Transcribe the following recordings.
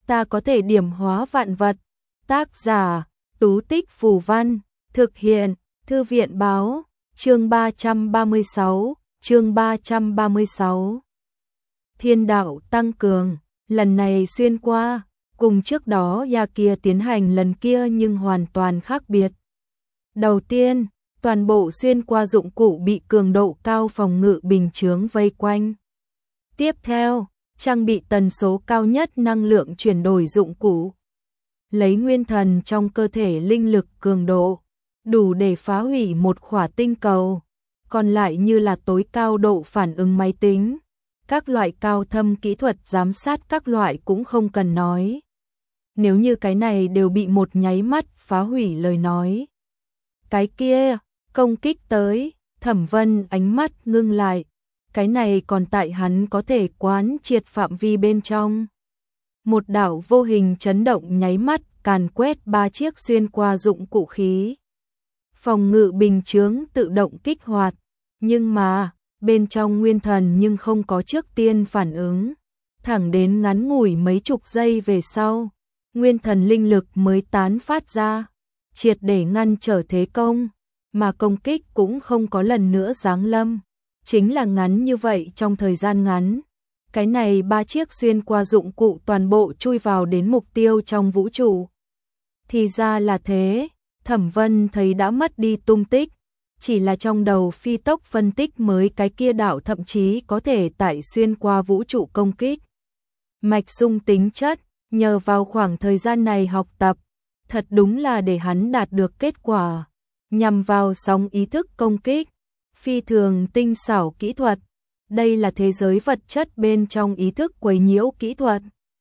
ta có thể điểm hóa vạn vật. Tác giả, Tú Tích Phù Văn, thực hiện, Thư viện Báo, chương 336. Thiên đạo tăng cường, lần này xuyên qua, cùng trước đó ya kia tiến hành lần kia nhưng hoàn toàn khác biệt. Đầu tiên, toàn bộ xuyên qua dụng cụ bị cường độ cao phòng ngự bình chướng vây quanh. Tiếp theo, trang bị tần số cao nhất năng lượng chuyển đổi dụng cụ. Lấy nguyên thần trong cơ thể linh lực cường độ, đủ để phá hủy một khỏa tinh cầu. Còn lại như là tối cao độ phản ứng máy tính, các loại cao thâm kỹ thuật giám sát các loại cũng không cần nói. Nếu như cái này đều bị một nháy mắt phá hủy lời nói. Cái kia, công kích tới, Thẩm Vân ánh mắt ngưng lại. Cái này còn tại hắn có thể quán triệt phạm vi bên trong. Một đạo vô hình chấn động nháy mắt càn quét 3 chiếc xuyên qua dụng cụ khí. Phòng ngự bình chướng tự động kích hoạt, nhưng mà, bên trong nguyên thần nhưng không có trước tiên phản ứng. Thẳng đến ngắn ngủi mấy chục giây về sau, nguyên thần linh lực mới tán phát ra, triệt để ngăn trở thế công, mà công kích cũng không có lần nữa giáng lâm. Chính là ngắn như vậy trong thời gian ngắn. Cái này 3 chiếc xuyên qua dụng cụ toàn bộ chui vào đến mục tiêu trong vũ trụ. Thì ra là thế, Thẩm Vân thấy đã mất đi tung tích, chỉ là trong đầu phi tốc phân tích mới cái kia đạo thậm chí có thể tại xuyên qua vũ trụ công kích. Mạch sung tính chất, nhờ vào khoảng thời gian này học tập, thật đúng là để hắn đạt được kết quả, nhằm vào sóng ý thức công kích, phi thường tinh xảo kỹ thuật. Đây là thế giới vật chất bên trong ý thức quấy nhiễu kỹ thuật.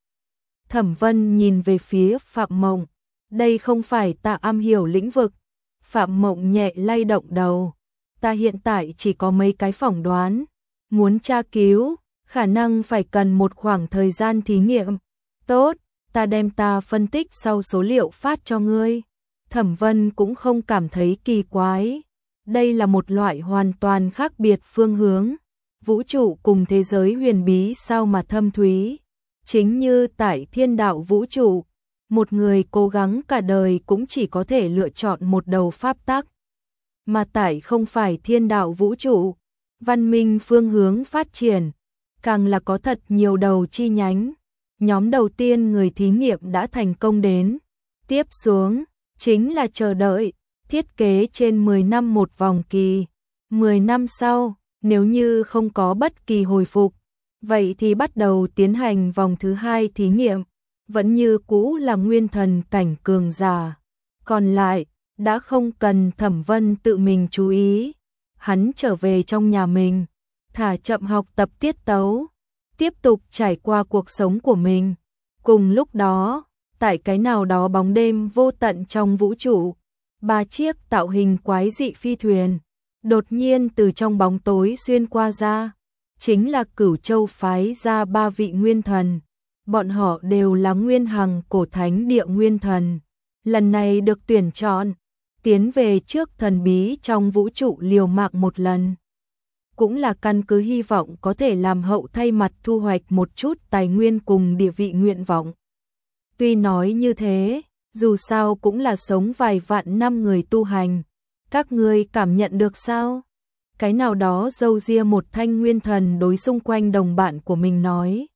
Thẩm Vân nhìn về phía Phạm Mộng, đây không phải ta am hiểu lĩnh vực. Phạm Mộng nhẹ lay động đầu, ta hiện tại chỉ có mấy cái phỏng đoán, muốn tra cứu, khả năng phải cần một khoảng thời gian thí nghiệm. Tốt, ta đem ta phân tích sau số liệu phát cho ngươi. Thẩm Vân cũng không cảm thấy kỳ quái, đây là một loại hoàn toàn khác biệt phương hướng. Vũ trụ cùng thế giới huyền bí sao mà thâm thúy, chính như tại thiên đạo vũ trụ. Một người cố gắng cả đời cũng chỉ có thể lựa chọn một đầu pháp tắc. Mà tại không phải thiên đạo vũ trụ, văn minh phương hướng phát triển, càng là có thật nhiều đầu chi nhánh. Nhóm đầu tiên người thí nghiệm đã thành công đến. Tiếp xuống, chính là chờ đợi, thiết kế trên 10 năm một vòng kỳ. 10 năm sau, nếu như không có bất kỳ hồi phục, vậy thì bắt đầu tiến hành vòng thứ 2 thí nghiệm. Vẫn như cũ là nguyên thần cảnh cường giả. Còn lại, đã không cần Thẩm Vân tự mình chú ý. Hắn trở về trong nhà mình, thả chậm học tập tiết tấu, tiếp tục trải qua cuộc sống của mình. Cùng lúc đó, tại cái nào đó bóng đêm vô tận trong vũ trụ, 3 chiếc tạo hình quái dị phi thuyền, đột nhiên từ trong bóng tối xuyên qua ra. Chính là Cửu Châu phái ra 3 vị nguyên thần. Bọn họ đều là nguyên hằng cổ thánh địa nguyên thần. Lần này được tuyển chọn, tiến về trước thần bí trong vũ trụ liều mạng một lần. Cũng là căn cứ hy vọng có thể làm hậu thay mặt thu hoạch một chút tài nguyên cùng địa vị nguyện vọng. Tuy nói như thế, dù sao cũng là sống vài vạn năm người tu hành. Các ngươi cảm nhận được sao? Cái nào đó râu ria một thanh nguyên thần đối xung quanh đồng bạn của mình nói.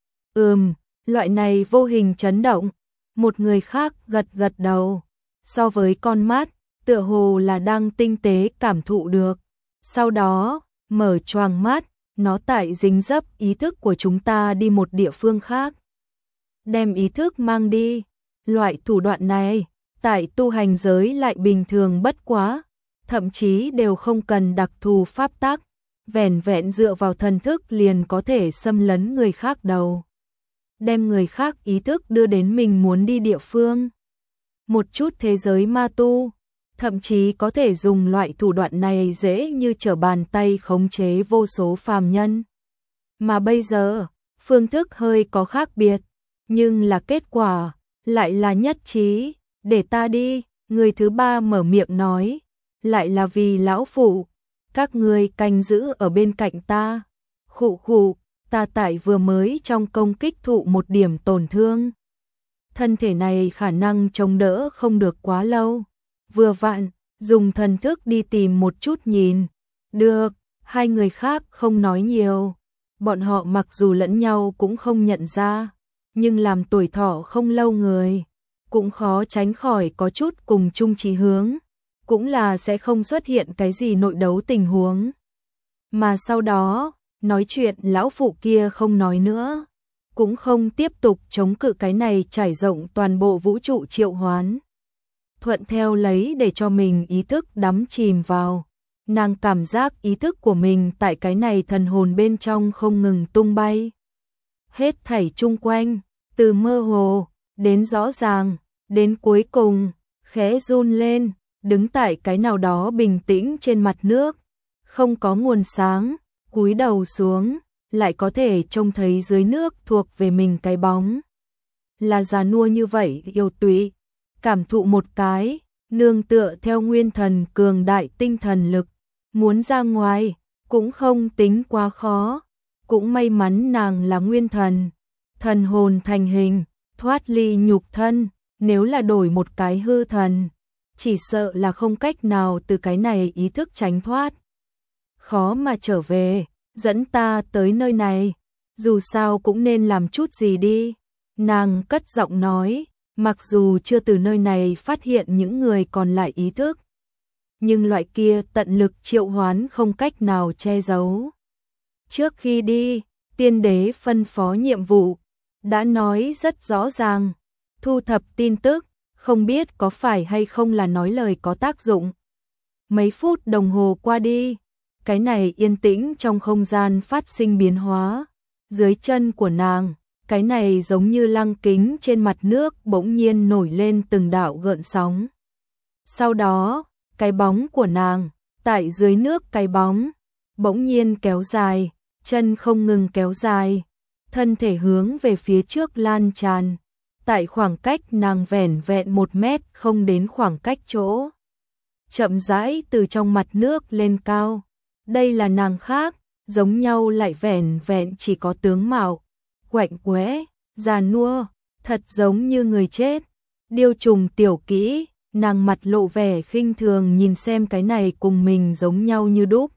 Loại này vô hình chấn động. Một người khác gật gật đầu. So với con mắt, tựa hồ là đang tinh tế cảm thụ được. Sau đó, mở choàng mắt, nó tại dính dấp ý thức của chúng ta đi một địa phương khác. Đem ý thức mang đi. Loại thủ đoạn này, tại tu hành giới lại bình thường bất quá. Thậm chí đều không cần đặc thù pháp tắc. Vẻn vẹn dựa vào thần thức liền có thể xâm lấn người khác đầu. Đem người khác ý thức đưa đến mình muốn đi địa phương. Một chút thế giới ma tu, thậm chí có thể dùng loại thủ đoạn này dễ như trở bàn tay khống chế vô số phàm nhân. Mà bây giờ, phương thức hơi có khác biệt, nhưng là kết quả, lại là nhất trí. Để ta đi, người thứ 3 mở miệng nói, lại là vì lão phụ, các ngươi canh giữ ở bên cạnh ta. Khụ khụ, ta tại vừa mới trong công kích thụ một điểm tổn thương. thân thể này khả năng chống đỡ không được quá lâu. Vừa vặn, dùng thần thức đi tìm một chút nhìn. Được, hai người khác không nói nhiều. Bọn họ mặc dù lẫn nhau cũng không nhận ra, nhưng làm tuổi thọ không lâu người, cũng khó tránh khỏi có chút cùng chung chí hướng, cũng là sẽ không xuất hiện cái gì nội đấu tình huống. Mà sau đó, nói chuyện lão phụ kia không nói nữa, cũng không tiếp tục chống cự cái này trải rộng toàn bộ vũ trụ triệu hoán. Thuận theo lấy để cho mình ý thức đắm chìm vào. Nàng cảm giác ý thức của mình tại cái này thần hồn bên trong không ngừng tung bay. Hết thảy chung quanh, từ mơ hồ, đến rõ ràng, đến cuối cùng, khẽ run lên, đứng tại cái nào đó bình tĩnh trên mặt nước. Không có nguồn sáng, cúi đầu xuống, lại có thể trông thấy dưới nước thuộc về mình cái bóng. Là già nua như vậy yêu tụy, cảm thụ một cái, nương tựa theo nguyên thần cường đại tinh thần lực. Muốn ra ngoài, cũng không tính quá khó, cũng may mắn nàng là nguyên thần, thần hồn thành hình, thoát ly nhục thân, nếu là đổi một cái hư thần, chỉ sợ là không cách nào từ cái này ý thức tránh thoát. Khó mà trở về, dẫn ta tới nơi này, dù sao cũng nên làm chút gì đi, nàng cất giọng nói, mặc dù chưa từ nơi này phát hiện những người còn lại ý thức. Nhưng loại kia tận lực triệu hoán không cách nào che giấu. Trước khi đi, tiên đế phân phó nhiệm vụ, đã nói rất rõ ràng, thu thập tin tức, không biết có phải hay không là nói lời có tác dụng. Mấy phút đồng hồ qua đi, cái này yên tĩnh trong không gian phát sinh biến hóa, dưới chân của nàng, cái này giống như lăng kính trên mặt nước bỗng nhiên nổi lên từng đạo gợn sóng. Sau đó, cái bóng của nàng, tại dưới nước cái bóng, bỗng nhiên kéo dài, chân không ngừng kéo dài, thân thể hướng về phía trước lan tràn, tại khoảng cách nàng vẻn vẹn 1 mét không đến khoảng cách chỗ. Chậm rãi từ trong mặt nước lên cao, đây là nàng khác, giống nhau lại vẻn vẹn chỉ có tướng mạo, quạnh quẽ, già nua, thật giống như người chết, điêu trùng tiểu kỹ. Nàng mặt lộ vẻ khinh thường nhìn xem cái này cùng mình giống nhau như đúc.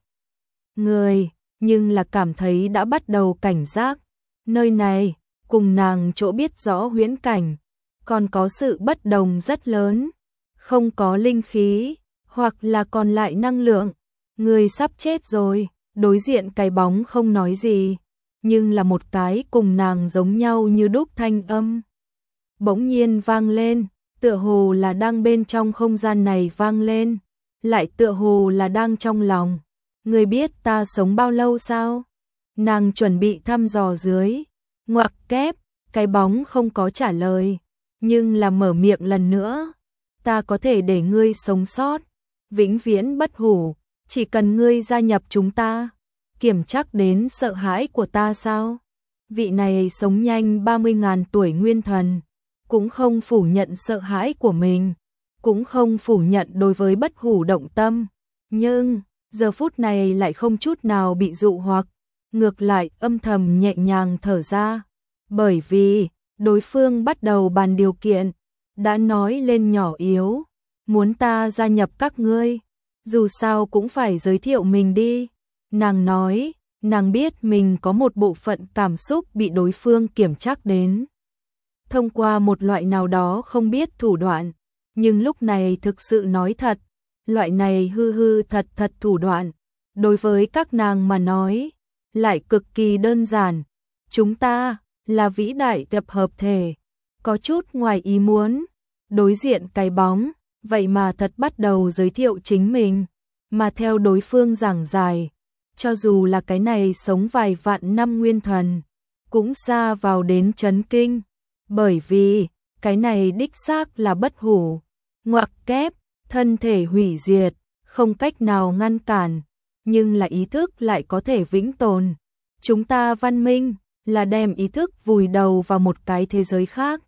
Người, nhưng là cảm thấy đã bắt đầu cảnh giác. Nơi này, cùng nàng chỗ biết rõ huyễn cảnh, còn có sự bất đồng rất lớn. Không có linh khí, hoặc là còn lại năng lượng. Người sắp chết rồi, đối diện cái bóng không nói gì. Nhưng là một cái cùng nàng giống nhau như đúc thanh âm. Bỗng nhiên vang lên. Tựa hồ là đang bên trong không gian này vang lên, lại tựa hồ là đang trong lòng. Người biết ta sống bao lâu sao? Nàng chuẩn bị thăm dò dưới, ngoặc kép, cái bóng không có trả lời, nhưng là mở miệng lần nữa. Ta có thể để ngươi sống sót, vĩnh viễn bất hủ, chỉ cần ngươi gia nhập chúng ta. Kiểm chắc đến sợ hãi của ta sao? Vị này sống nhanh 30.000 tuổi nguyên thần. Cũng không phủ nhận sợ hãi của mình, cũng không phủ nhận đối với bất hủ động tâm, nhưng giờ phút này lại không chút nào bị dụ hoặc, ngược lại âm thầm nhẹ nhàng thở ra, bởi vì đối phương bắt đầu bàn điều kiện, đã nói lên nhỏ yếu, muốn ta gia nhập các ngươi, dù sao cũng phải giới thiệu mình đi. Nàng nói, nàng biết mình có một bộ phận cảm xúc bị đối phương kiểm trắc đến. Thông qua một loại nào đó không biết thủ đoạn, nhưng lúc này thực sự nói thật, loại này hư hư thật thật thủ đoạn, đối với các nàng mà nói, lại cực kỳ đơn giản. Chúng ta là vĩ đại tập hợp thể, có chút ngoài ý muốn, đối diện cái bóng, vậy mà thật bắt đầu giới thiệu chính mình, mà theo đối phương giảng giải, cho dù là cái này sống vài vạn năm nguyên thần, cũng xa vào đến chấn kinh. Bởi vì, cái này đích xác là bất hủ, ngoặc kép, thân thể hủy diệt, không cách nào ngăn cản, nhưng là ý thức lại có thể vĩnh tồn. Chúng ta văn minh, là đem ý thức vùi đầu vào một cái thế giới khác.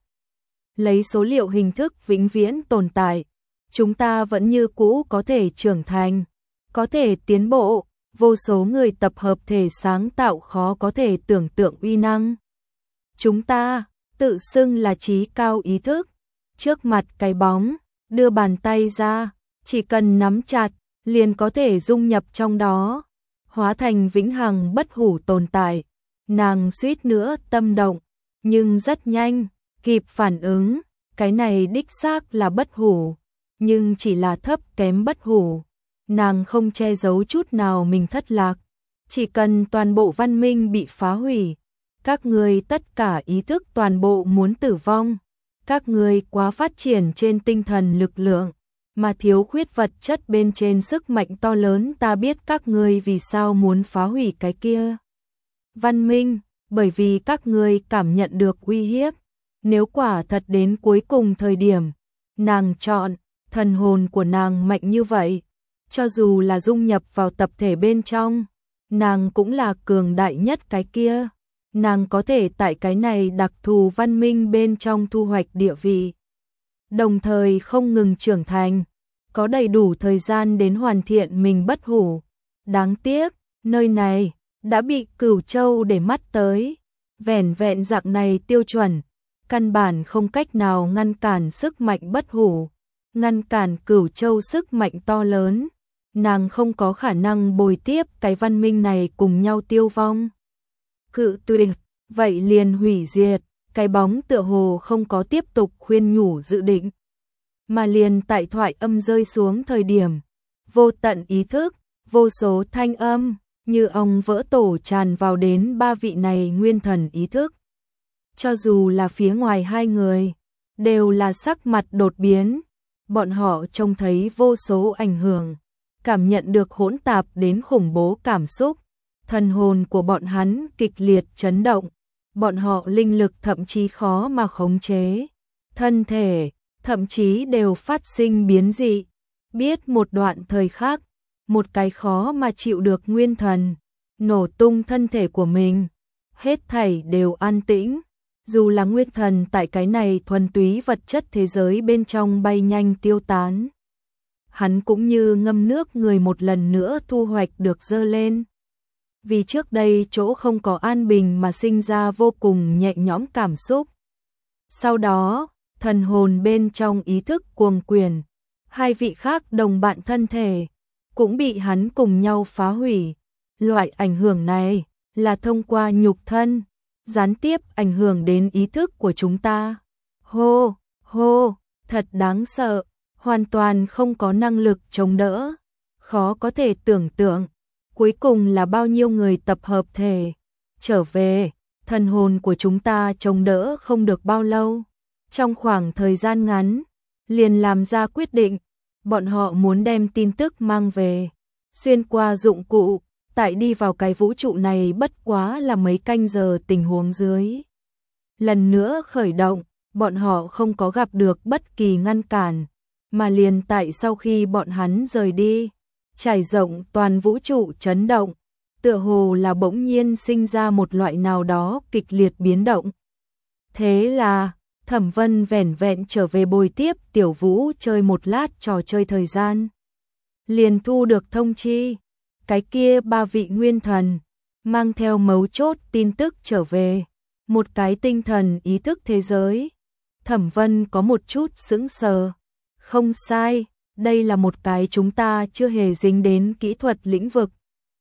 Lấy số liệu hình thức vĩnh viễn tồn tại, chúng ta vẫn như cũ có thể trưởng thành, có thể tiến bộ, vô số người tập hợp thể sáng tạo khó có thể tưởng tượng uy năng. Chúng ta tự xưng là trí cao ý thức, trước mặt cái bóng, đưa bàn tay ra, chỉ cần nắm chặt, liền có thể dung nhập trong đó, hóa thành vĩnh hằng bất hủ tồn tại. Nàng suýt nữa tâm động, nhưng rất nhanh, kịp phản ứng, cái này đích xác là bất hủ, nhưng chỉ là thấp kém bất hủ. Nàng không che giấu chút nào mình thất lạc, chỉ cần toàn bộ văn minh bị phá hủy, các ngươi tất cả ý thức toàn bộ muốn tử vong, các ngươi quá phát triển trên tinh thần lực lượng, mà thiếu khuyết vật chất bên trên sức mạnh to lớn. Ta biết các ngươi vì sao muốn phá hủy cái kia văn minh, bởi vì các ngươi cảm nhận được uy hiếp. Nếu quả thật đến cuối cùng thời điểm, nàng chọn, thần hồn của nàng mạnh như vậy, cho dù là dung nhập vào tập thể bên trong, nàng cũng là cường đại nhất cái kia. Nàng có thể tại cái này đặc thù văn minh bên trong thu hoạch địa vị, đồng thời không ngừng trưởng thành, có đầy đủ thời gian đến hoàn thiện mình bất hủ. Đáng tiếc, nơi này đã bị Cửu Châu để mắt tới, vẻn vẹn dạng này tiêu chuẩn, căn bản không cách nào ngăn cản sức mạnh bất hủ, ngăn cản Cửu Châu sức mạnh to lớn. Nàng không có khả năng bồi tiếp cái văn minh này cùng nhau tiêu vong. Cự tuyệt, vậy liền hủy diệt. Cái bóng tựa hồ không có tiếp tục khuyên nhủ dự định, mà liền tại thoại âm rơi xuống thời điểm, vô tận ý thức, vô số thanh âm, như ong vỡ tổ tràn vào đến ba vị này nguyên thần ý thức. Cho dù là phía ngoài hai người, đều là sắc mặt đột biến, bọn họ trông thấy vô số ảnh hưởng, cảm nhận được hỗn tạp đến khủng bố cảm xúc, thần hồn của bọn hắn kịch liệt chấn động, bọn họ linh lực thậm chí khó mà khống chế, thân thể thậm chí đều phát sinh biến dị. Biết một đoạn thời khắc, một cái khó mà chịu được nguyên thần, nổ tung thân thể của mình, hết thảy đều an tĩnh, dù là nguyên thần tại cái này thuần túy vật chất thế giới bên trong bay nhanh tiêu tán. Hắn cũng như ngâm nước người một lần nữa thu hoạch được dơ lên. Vì trước đây chỗ không có an bình mà sinh ra vô cùng nhẹ nhõm cảm xúc. Sau đó, thần hồn bên trong ý thức cuồng quyền, hai vị khác đồng bạn thân thể, cũng bị hắn cùng nhau phá hủy. Loại ảnh hưởng này là thông qua nhục thân, gián tiếp ảnh hưởng đến ý thức của chúng ta. Hô, hô, thật đáng sợ, hoàn toàn không có năng lực chống đỡ, khó có thể tưởng tượng. Cuối cùng là bao nhiêu người tập hợp thể, trở về, thần hồn của chúng ta chống đỡ không được bao lâu. Trong khoảng thời gian ngắn, liền làm ra quyết định, bọn họ muốn đem tin tức mang về, xuyên qua dụng cụ, tại đi vào cái vũ trụ này bất quá là mấy canh giờ tình huống dưới. Lần nữa khởi động, bọn họ không có gặp được bất kỳ ngăn cản, mà liền tại sau khi bọn hắn rời đi, trải rộng toàn vũ trụ chấn động, tựa hồ là bỗng nhiên sinh ra một loại nào đó kịch liệt biến động. Thế là, Thẩm Vân vẻn vẹn trở về bồi tiếp Tiểu Vũ chơi một lát trò chơi thời gian. Liền thu được thông chi, cái kia ba vị nguyên thần, mang theo mấu chốt tin tức trở về, một cái tinh thần ý thức thế giới. Thẩm Vân có một chút sững sờ, không sai, đây là một cái chúng ta chưa hề dính đến kỹ thuật lĩnh vực.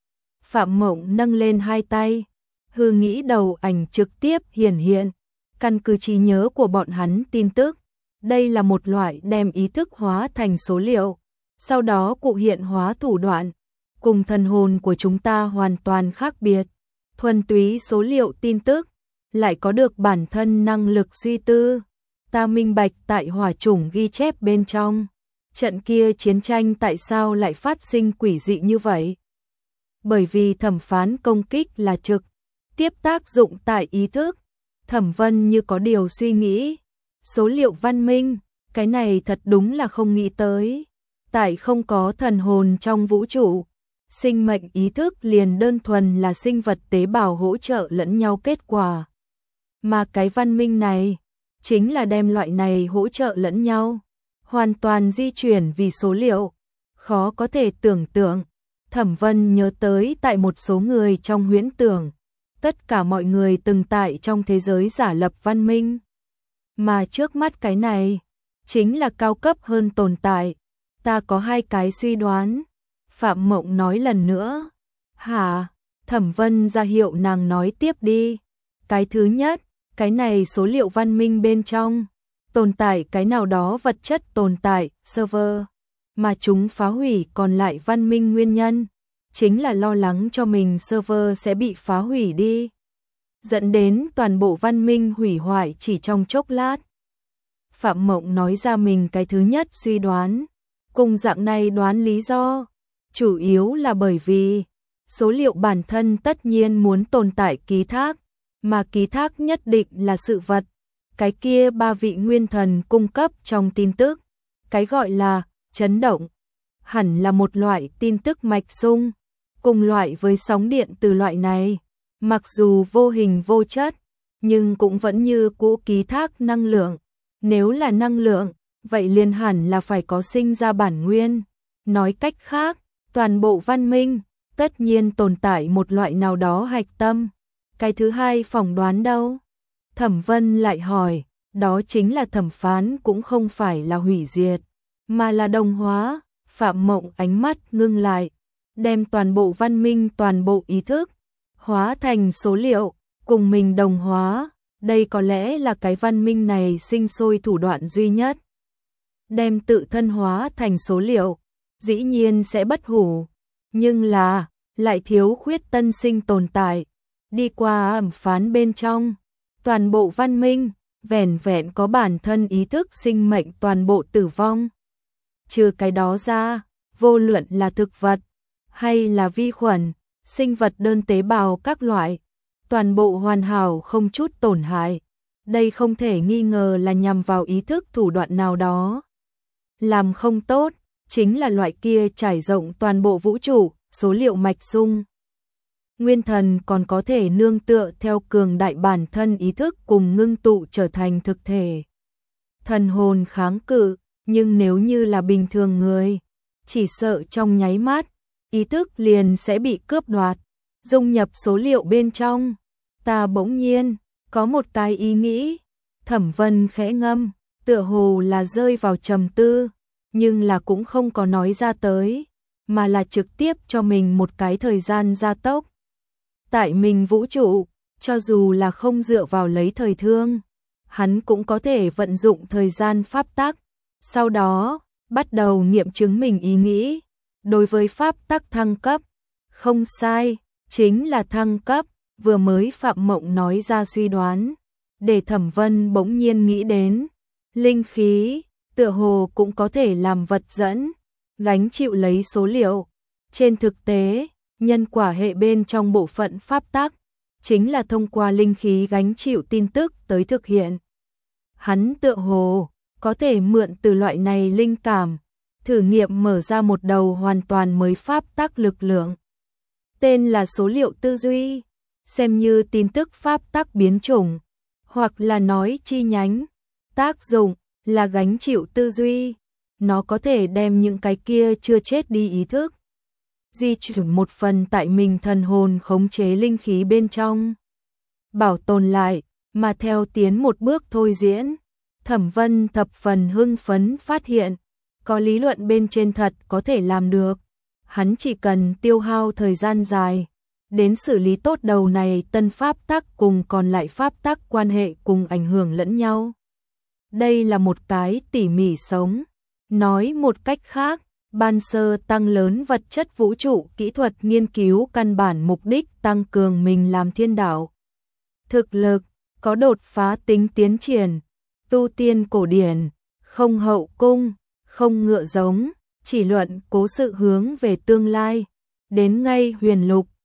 Phạm Mộng nâng lên hai tay, hư nghĩ đầu ảnh trực tiếp hiển hiện, căn cứ trí nhớ của bọn hắn tin tức. Đây là một loại đem ý thức hóa thành số liệu, sau đó cụ hiện hóa thủ đoạn, cùng thần hồn của chúng ta hoàn toàn khác biệt. Thuần túy số liệu tin tức, lại có được bản thân năng lực suy tư. Ta minh bạch tại hỏa chủng ghi chép bên trong, trận kia chiến tranh tại sao lại phát sinh quỷ dị như vậy? Bởi vì thẩm phán công kích là trực tiếp tác dụng tại ý thức. Thẩm Vân như có điều suy nghĩ, số liệu văn minh, cái này thật đúng là không nghĩ tới. Tại không có thần hồn trong vũ trụ, sinh mệnh ý thức liền đơn thuần là sinh vật tế bào hỗ trợ lẫn nhau kết quả. Mà cái văn minh này, chính là đem loại này hỗ trợ lẫn nhau, hoàn toàn di chuyển vì số liệu, khó có thể tưởng tượng. Thẩm Vân nhớ tới tại một số người trong huyễn tưởng, tất cả mọi người từng tại trong thế giới giả lập văn minh, mà trước mắt cái này chính là cao cấp hơn tồn tại. Ta có hai cái suy đoán. Phạm Mộng nói lần nữa. Hả? Thẩm Vân ra hiệu nàng nói tiếp đi. Cái thứ nhất, cái này số liệu văn minh bên trong tồn tại cái nào đó vật chất tồn tại, server, mà chúng phá hủy còn lại văn minh nguyên nhân, chính là lo lắng cho mình server sẽ bị phá hủy đi, dẫn đến toàn bộ văn minh hủy hoại chỉ trong chốc lát. Phạm Mộng nói ra mình cái thứ nhất suy đoán, cùng dạng này đoán lý do, chủ yếu là bởi vì số liệu bản thân tất nhiên muốn tồn tại ký thác, mà ký thác nhất định là sự vật. Cái kia ba vị nguyên thần cung cấp trong tin tức, cái gọi là chấn động, hẳn là một loại tin tức mạch sung, cùng loại với sóng điện từ loại này, mặc dù vô hình vô chất, nhưng cũng vẫn như cũ ký thác năng lượng. Nếu là năng lượng, vậy liền hẳn là phải có sinh ra bản nguyên. Nói cách khác, toàn bộ văn minh tất nhiên tồn tại một loại nào đó hạch tâm. Cái thứ hai phỏng đoán đâu? Thẩm Vân lại hỏi, đó chính là thẩm phán cũng không phải là hủy diệt, mà là đồng hóa. Phạm Mộng ánh mắt ngưng lại, đem toàn bộ văn minh, toàn bộ ý thức hóa thành số liệu, cùng mình đồng hóa. Đây có lẽ là cái văn minh này sinh sôi thủ đoạn duy nhất. Đem tự thân hóa thành số liệu, dĩ nhiên sẽ bất hủ, nhưng là lại thiếu khuyết tân sinh tồn tại. Đi qua ẩm phán bên trong, toàn bộ văn minh vẻn vẹn có bản thân ý thức sinh mệnh toàn bộ tử vong. Trừ cái đó ra, vô luận là thực vật hay là vi khuẩn, sinh vật đơn tế bào các loại, toàn bộ hoàn hảo không chút tổn hại. Đây không thể nghi ngờ là nhằm vào ý thức thủ đoạn nào đó. Làm không tốt, chính là loại kia trải rộng toàn bộ vũ trụ, số liệu mạch sung. Nguyên thần còn có thể nương tựa theo cường đại bản thân ý thức cùng ngưng tụ trở thành thực thể. Thần hồn kháng cự, nhưng nếu như là bình thường người, chỉ sợ trong nháy mắt, ý thức liền sẽ bị cướp đoạt, dung nhập số liệu bên trong. Ta bỗng nhiên có một cái ý nghĩ. Thẩm Vân khẽ ngâm, tựa hồ là rơi vào trầm tư, nhưng là cũng không có nói ra tới, mà là trực tiếp cho mình một cái thời gian gia tốc. Tại mình vũ trụ, cho dù là không dựa vào lấy thời thương, hắn cũng có thể vận dụng thời gian pháp tắc, sau đó bắt đầu nghiệm chứng mình ý nghĩ. Đối với pháp tắc thăng cấp, không sai, chính là thăng cấp. Vừa mới Phạm Mộng nói ra suy đoán, để Thẩm Vân bỗng nhiên nghĩ đến, linh khí tựa hồ cũng có thể làm vật dẫn, gánh chịu lấy số liệu. Trên thực tế, nhân quả hệ bên trong bộ phận pháp tắc, chính là thông qua linh khí gánh chịu tin tức tới thực hiện. Hắn tựa hồ có thể mượn từ loại này linh cảm, thử nghiệm mở ra một đầu hoàn toàn mới pháp tắc lực lượng. Tên là số liệu tư duy, xem như tin tức pháp tắc biến chủng, hoặc là nói chi nhánh. Tác dụng là gánh chịu tư duy, nó có thể đem những cái kia chưa chết đi ý thức di chuyển một phần tại mình thần hồn khống chế linh khí bên trong, bảo tồn lại, mà theo tiến một bước thôi diễn. Thẩm Vân thập phần hưng phấn phát hiện, có lý luận bên trên thật có thể làm được. Hắn chỉ cần tiêu hao thời gian dài, đến xử lý tốt đầu này tân pháp tắc cùng còn lại pháp tắc quan hệ cùng ảnh hưởng lẫn nhau. Đây là một cái tỉ mỉ sống. Nói một cách khác, ban sơ tăng lớn vật chất vũ trụ kỹ thuật nghiên cứu căn bản mục đích tăng cường mình làm thiên đạo. Thực lực, có đột phá tính tiến triển, tu tiên cổ điển, không hậu cung, không ngựa giống, chỉ luận cố sự hướng về tương lai, đến ngay huyền lục,